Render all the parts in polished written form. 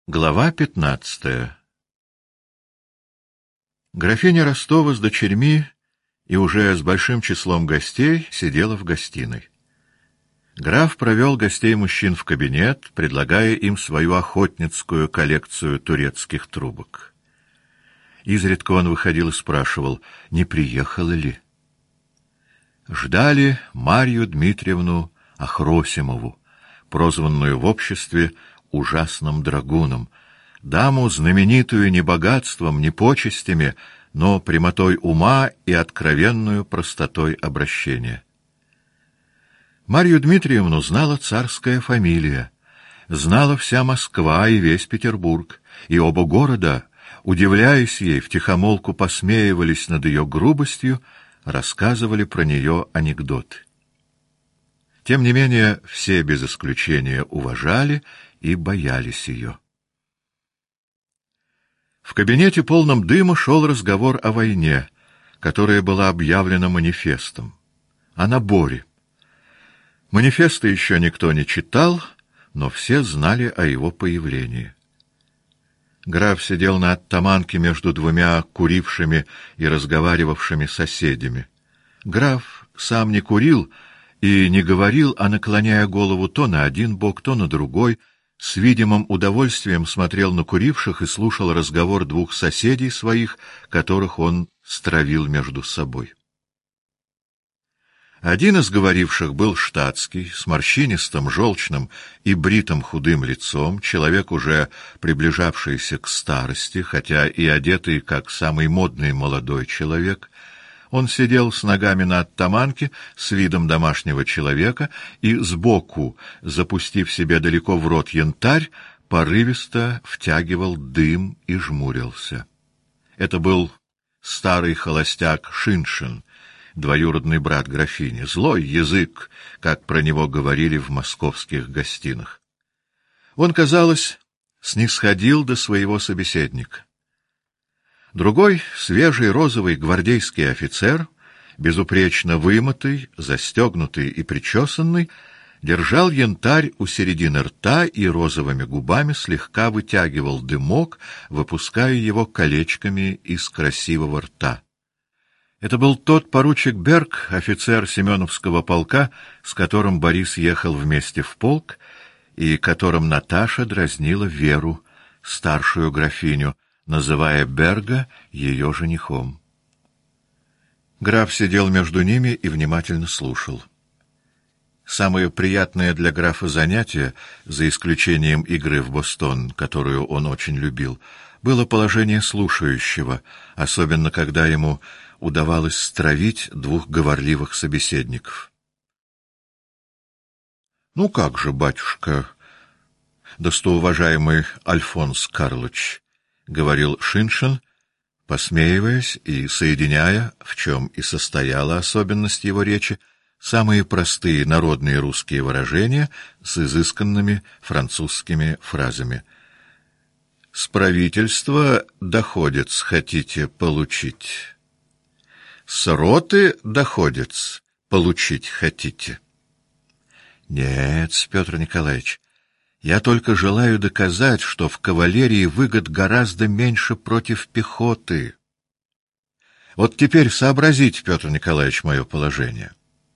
Глава 15. Графиня Ростова с дочерьми и уже с большим числом гостей сидела в гостиной. Граф провел гостей-мужчин в кабинет, предлагая им свою охотницкую коллекцию турецких трубок. Изредка он выходил и спрашивал, не приехала ли. Ждали Марью Дмитриевну Ахросимову, прозванную в обществе ужасным драгуном, даму, знаменитую не богатством, не почестями, но прямотой ума и откровенную простотой обращения. Марью Дмитриевну знала царская фамилия, знала вся Москва и весь Петербург, и оба города, удивляясь ей, втихомолку посмеивались над ее грубостью, рассказывали про нее анекдоты. Тем не менее, все без исключения уважали и боялись ее. В кабинете, полном дыма, шел разговор о войне, которая была объявлена манифестом, о наборе. Манифеста еще никто не читал, но все знали о его появлении. Граф сидел на оттаманке между двумя курившими и разговаривавшими соседями. Граф сам не курил и не говорил, а, наклоняя голову то на один бок, то на другой, с видимым удовольствием смотрел на куривших и слушал разговор двух соседей своих, которых он стравил между собой. Один из говоривших был штатский, с морщинистым, желчным и бритым худым лицом, человек, уже приближавшийся к старости, хотя и одетый как самый модный молодой человек. Он сидел с ногами на оттаманке, с видом домашнего человека, и сбоку, запустив себе далеко в рот янтарь, порывисто втягивал дым и жмурился. Это был старый холостяк Шиншин, двоюродный брат графини, злой язык, как про него говорили в московских гостинах. Он, казалось, снисходил до своего собеседника. Другой, свежий розовый гвардейский офицер, безупречно вымытый, застегнутый и причесанный, держал янтарь у середины рта и розовыми губами слегка вытягивал дымок, выпуская его колечками из красивого рта. Это был тот поручик Берг, офицер Семеновского полка, с которым Борис ехал вместе в полк, и которым Наташа дразнила Веру, старшую графиню, называя Берга ее женихом. Граф сидел между ними и внимательно слушал. Самое приятное для графа занятие, за исключением игры в бостон, которую он очень любил, было положение слушающего, особенно когда ему удавалось стравить двух говорливых собеседников. — Ну как же, батюшка, достоуважаемый Альфонс Карлыч, — говорил Шиншин, посмеиваясь и соединяя, в чем и состояла особенность его речи, самые простые народные русские выражения с изысканными французскими фразами. «С правительства доходец хотите получить? С роты доходец получить хотите?» «Нет, Петр Николаевич, я только желаю доказать, что в кавалерии выгод гораздо меньше против пехоты. Вот теперь сообразите, Петр Николаевич, мое положение».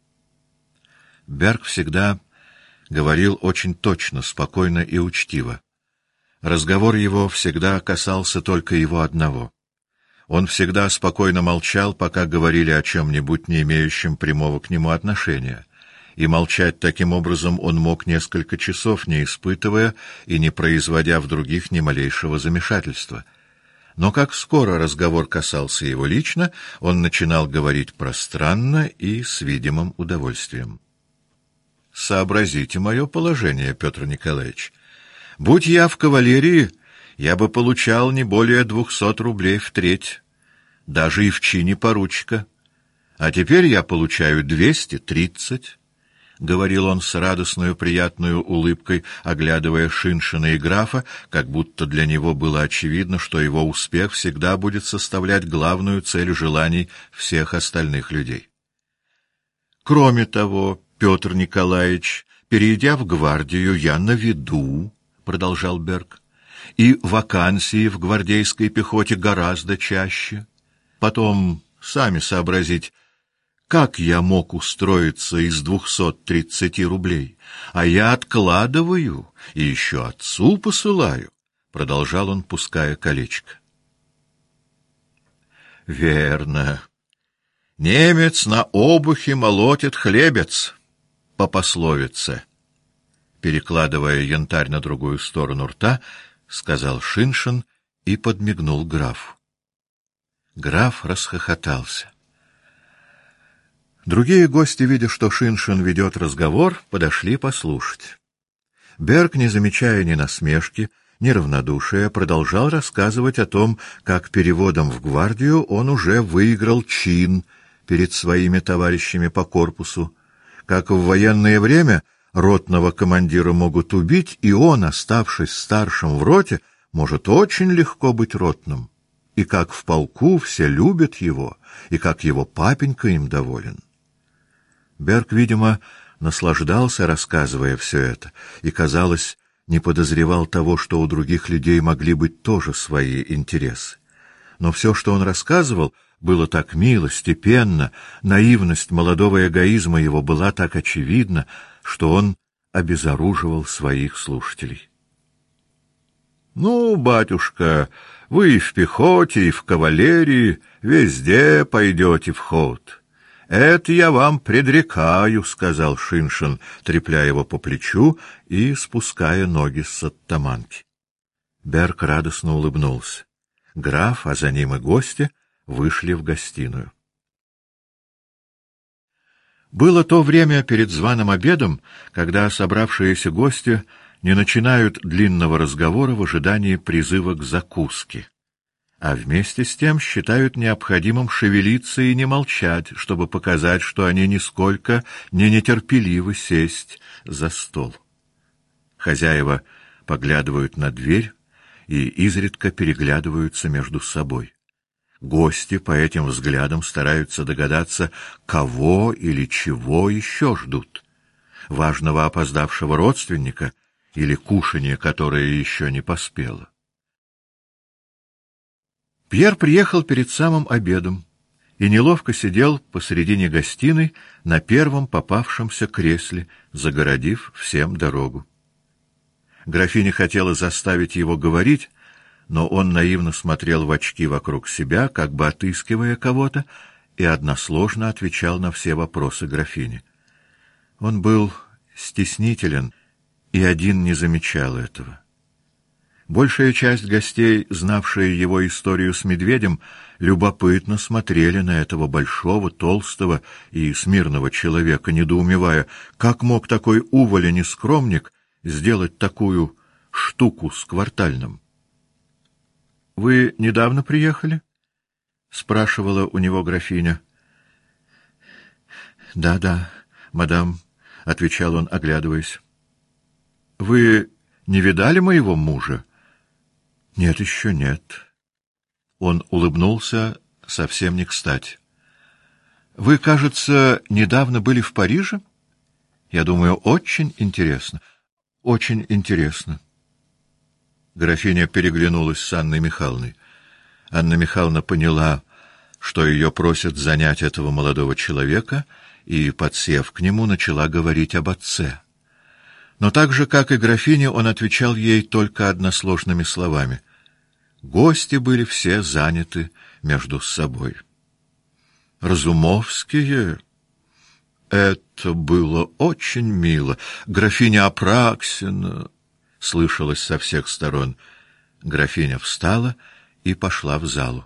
Берг всегда говорил очень точно, спокойно и учтиво. Разговор его всегда касался только его одного. Он всегда спокойно молчал, пока говорили о чем-нибудь, не имеющем прямого к нему отношения. И молчать таким образом он мог несколько часов, не испытывая и не производя в других ни малейшего замешательства. Но как скоро разговор касался его лично, он начинал говорить пространно и с видимым удовольствием. «Сообразите мое положение, Петр Николаевич. Будь я в кавалерии, я бы получал не более 200 рублей в треть, даже и в чине поручика. А теперь я получаю 230. — говорил он с радостной приятной улыбкой, оглядывая Шиншина и графа, как будто для него было очевидно, что его успех всегда будет составлять главную цель желаний всех остальных людей. «Кроме того, Петр Николаевич, перейдя в гвардию, я на виду, — продолжал Берг, и вакансии в гвардейской пехоте гораздо чаще. Потом сами сообразить, как я мог устроиться из 230 рублей, а я откладываю и еще отцу посылаю, — продолжал он, пуская колечко. Верно. Немец на обухе молотит хлебец, по пословице. Перекладывая янтарь на другую сторону рта, сказал Шиншин и подмигнул графу. Граф расхохотался. Другие гости, видя, что Шиншин ведет разговор, подошли послушать. Берг, не замечая ни насмешки, ни равнодушия, продолжал рассказывать о том, как переводом в гвардию он уже выиграл чин перед своими товарищами по корпусу, как в военное время ротного командира могут убить, и он, оставшись старшим в роте, может очень легко быть ротным, и как в полку все любят его, и как его папенька им доволен. Берг, видимо, наслаждался, рассказывая все это, и, казалось, не подозревал того, что у других людей могли быть тоже свои интересы. Но все, что он рассказывал, было так мило, степенно, наивность молодого эгоизма его была так очевидна, что он обезоруживал своих слушателей. «Ну, батюшка, вы и в пехоте, и в кавалерии везде пойдете в ход. Это я вам предрекаю», — сказал Шиншин, трепля его по плечу и спуская ноги с оттаманки. Берг радостно улыбнулся. Граф, а за ним и гости, вышли в гостиную. Было то время перед званым обедом, когда собравшиеся гости не начинают длинного разговора в ожидании призыва к закуске, а вместе с тем считают необходимым шевелиться и не молчать, чтобы показать, что они нисколько не нетерпеливы сесть за стол. Хозяева поглядывают на дверь и изредка переглядываются между собой. Гости по этим взглядам стараются догадаться, кого или чего еще ждут: важного опоздавшего родственника или кушанье, которое еще не поспело. Пьер приехал перед самым обедом и неловко сидел посредине гостиной на первом попавшемся кресле, загородив всем дорогу. Графиня хотела заставить его говорить, но он наивно смотрел в очки вокруг себя, как бы отыскивая кого-то, и односложно отвечал на все вопросы графини. Он был стеснителен, и один не замечал этого. Большая часть гостей, знавшие его историю с медведем, любопытно смотрели на этого большого, толстого и смирного человека, недоумевая, как мог такой уволень и скромник сделать такую штуку с квартальным. — Вы недавно приехали? — спрашивала у него графиня. — Да, мадам, — отвечал он, оглядываясь. — Вы не видали моего мужа? — Нет, еще нет. Он улыбнулся совсем не кстати. — Вы, кажется, недавно были в Париже? Я думаю, очень интересно. Очень интересно. Графиня переглянулась с Анной Михайловной. Анна Михайловна поняла, что ее просят занять этого молодого человека, и, подсев к нему, начала говорить об отце. Но так же, как и графиня, он отвечал ей только односложными словами. Гости были все заняты между собой. Разумовские... Это было очень мило. Графиня Апраксина... Слышалось со всех сторон. Графиня встала и пошла в залу.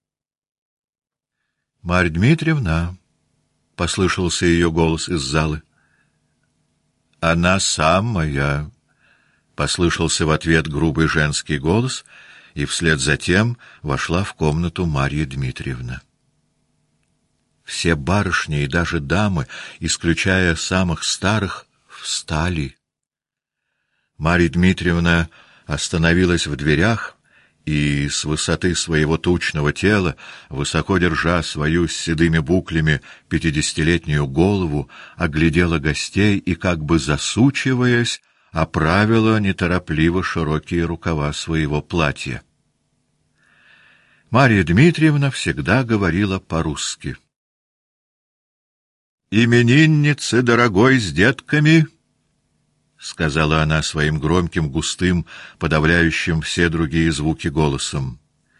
— Марья Дмитриевна, — послышался ее голос из залы. — Она самая, — послышался в ответ грубый женский голос, и вслед за тем вошла в комнату Марья Дмитриевна. Все барышни и даже дамы, исключая самых старых, встали. Марья Дмитриевна остановилась в дверях и с высоты своего тучного тела, высоко держа свою с седыми буклями 50-летнюю голову, оглядела гостей и, как бы засучиваясь, оправила неторопливо широкие рукава своего платья. Марья Дмитриевна всегда говорила по-русски. «Именинницы дорогой с детками», — сказала она своим громким, густым, подавляющим все другие звуки голосом.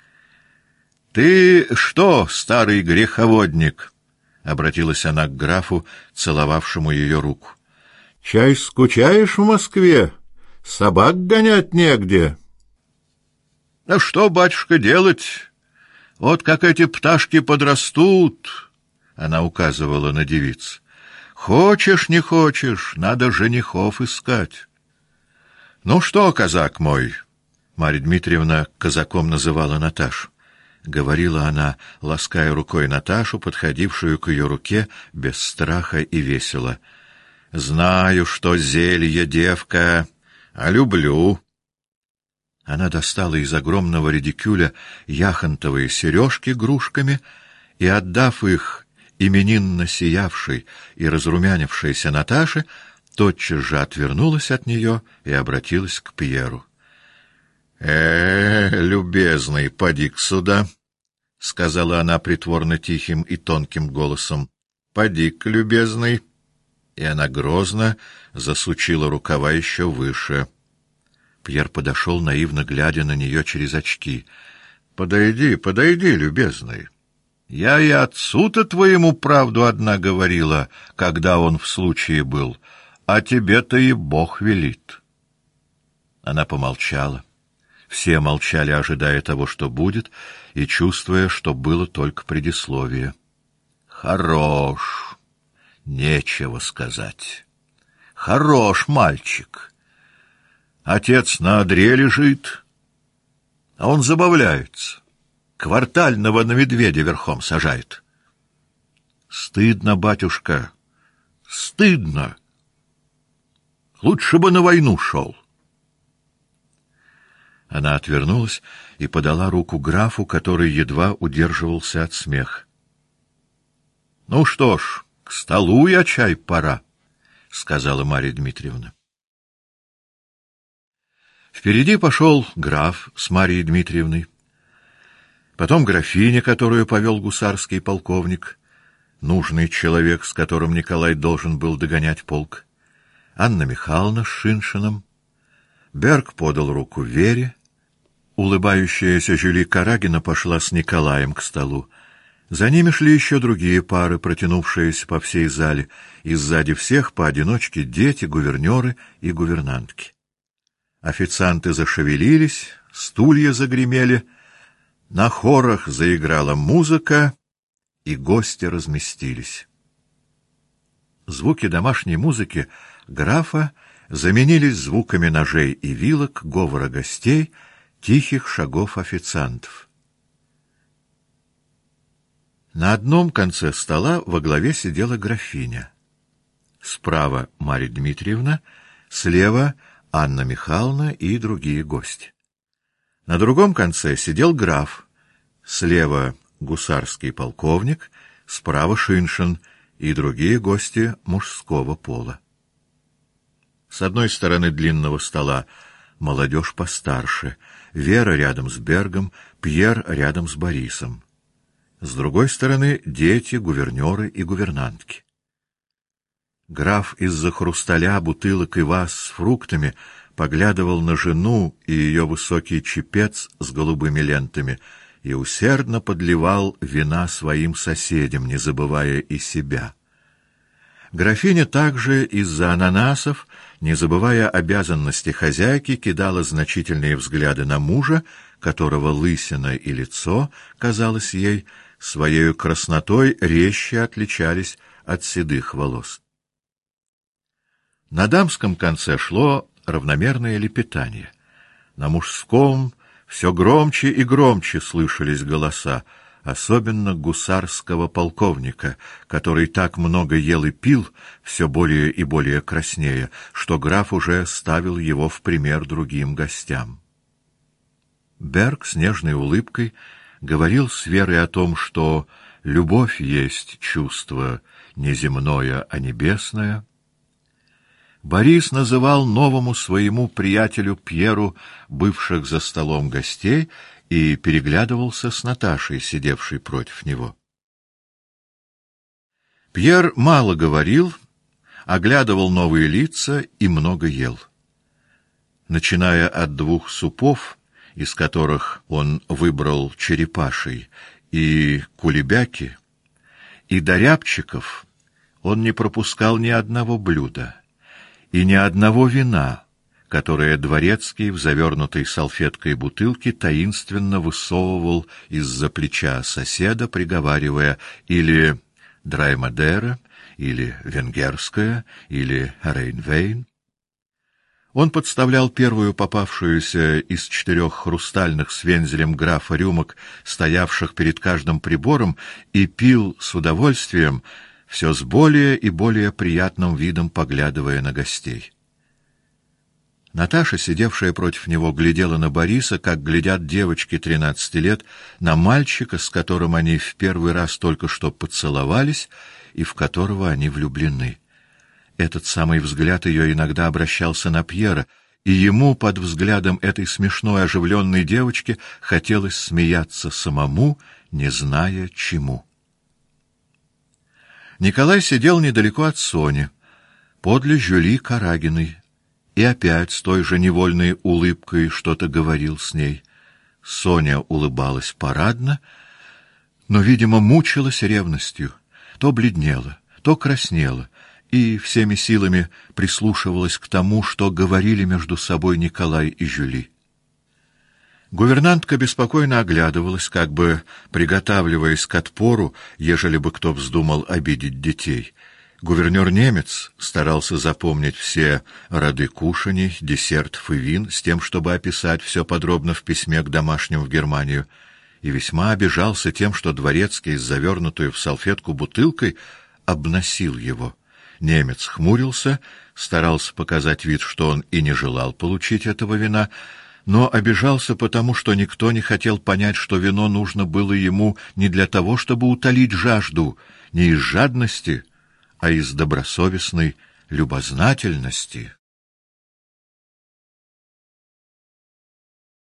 «Ты что, старый греховодник?» — обратилась она к графу, целовавшему ее руку. «Чай скучаешь в Москве? Собак гонять негде». «А что, батюшка, делать? Вот как эти пташки подрастут», — она указывала на девиц. «Хочешь, не хочешь, надо женихов искать». «Ну что, казак мой?» — Марья Дмитриевна казаком называла Наташу. Говорила она, лаская рукой Наташу, подходившую к ее руке, без страха и весело. «Знаю, что зелье, девка, а люблю». Она достала из огромного редикюля яхонтовые сережки грушками и, отдав их именинно сиявшей и разрумянившейся Наташе, тотчас же отвернулась от нее и обратилась к Пьеру. Любезный, поди-ка сюда, — сказала она притворно тихим и тонким голосом. — Поди-ка, любезный. И она грозно засучила рукава еще выше. Пьер подошел, наивно глядя на нее через очки. — Подойди, подойди, любезный. Я и отцу-то твоему правду одна говорила, когда он в случае был, а тебе-то и Бог велит. Она помолчала. Все молчали, ожидая того, что будет, и чувствуя, что было только предисловие. «Хорош! Нечего сказать. Хорош мальчик. Отец на одре лежит, а он забавляется. Квартального на медведя верхом сажает. Стыдно, батюшка, стыдно. Лучше бы на войну шел». Она отвернулась и подала руку графу, который едва удерживался от смеха. — Ну что ж, к столу я чай пора, — сказала Марья Дмитриевна. Впереди пошел граф с Марьей Дмитриевной, потом графиня, которую повел гусарский полковник, нужный человек, с которым Николай должен был догонять полк, Анна Михайловна с Шиншиным. Берг подал руку Вере. Улыбающаяся Жюли Карагина пошла с Николаем к столу. За ними шли еще другие пары, протянувшиеся по всей зале, и сзади всех поодиночке дети, гувернеры и гувернантки. Официанты зашевелились, стулья загремели, на хорах заиграла музыка, и гости разместились. Звуки домашней музыки графа заменились звуками ножей и вилок, говора гостей, тихих шагов официантов. На одном конце стола во главе сидела графиня. Справа Марья Дмитриевна, слева Анна Михайловна и другие гости. На другом конце сидел граф, слева гусарский полковник, справа Шиншин и другие гости мужского пола. С одной стороны длинного стола молодежь постарше, Вера рядом с Бергом, Пьер рядом с Борисом. С другой стороны дети, гувернеры и гувернантки. Граф из-за хрусталя, бутылок и ваз с фруктами поглядывал на жену и ее высокий чепец с голубыми лентами и усердно подливал вина своим соседям, не забывая и себя. Графиня также из-за ананасов, не забывая обязанности хозяйки, кидала значительные взгляды на мужа, которого лысина и лицо, казалось ей, своей краснотой резче отличались от седых волос. На дамском конце шло равномерное лепетание. На мужском все громче и громче слышались голоса, особенно гусарского полковника, который так много ел и пил, все более и более краснея, что граф уже ставил его в пример другим гостям. Берг с нежной улыбкой говорил с Верой о том, что любовь есть чувство не земное, а небесное. Борис называл новому своему приятелю Пьеру бывших за столом гостей и переглядывался с Наташей, сидевшей против него. Пьер мало говорил, оглядывал новые лица и много ел. Начиная от 2 супов, из которых он выбрал черепаший, и кулебяки, и до рябчиков, он не пропускал ни одного блюда и ни одного вина, которое дворецкий в завернутой салфеткой бутылке таинственно высовывал из-за плеча соседа, приговаривая или «Драймадера», или «Венгерская», или «Рейнвейн». Он подставлял первую попавшуюся из 4 хрустальных с вензелем графа рюмок, стоявших перед каждым прибором, и пил с удовольствием, все с более и более приятным видом поглядывая на гостей. Наташа, сидевшая против него, глядела на Бориса, как глядят девочки 13 лет, на мальчика, с которым они в первый раз только что поцеловались и в которого они влюблены. Этот самый взгляд ее иногда обращался на Пьера, и ему под взглядом этой смешной оживленной девочки хотелось смеяться самому, не зная чему. Николай сидел недалеко от Сони, подле Жюли Карагиной, и опять с той же невольной улыбкой что-то говорил с ней. Соня улыбалась парадно, но, видимо, мучилась ревностью, то бледнела, то краснела, и всеми силами прислушивалась к тому, что говорили между собой Николай и Жюли. Гувернантка беспокойно оглядывалась, как бы приготавливаясь к отпору, ежели бы кто вздумал обидеть детей. Гувернёр-немец старался запомнить все роды кушаний, десертов и вин, с тем, чтобы описать все подробно в письме к домашним в Германию, и весьма обижался тем, что дворецкий с завернутую в салфетку бутылкой обносил его. Немец хмурился, старался показать вид, что он и не желал получить этого вина, но обижался потому, что никто не хотел понять, что вино нужно было ему не для того, чтобы утолить жажду, не из жадности, а из добросовестной любознательности.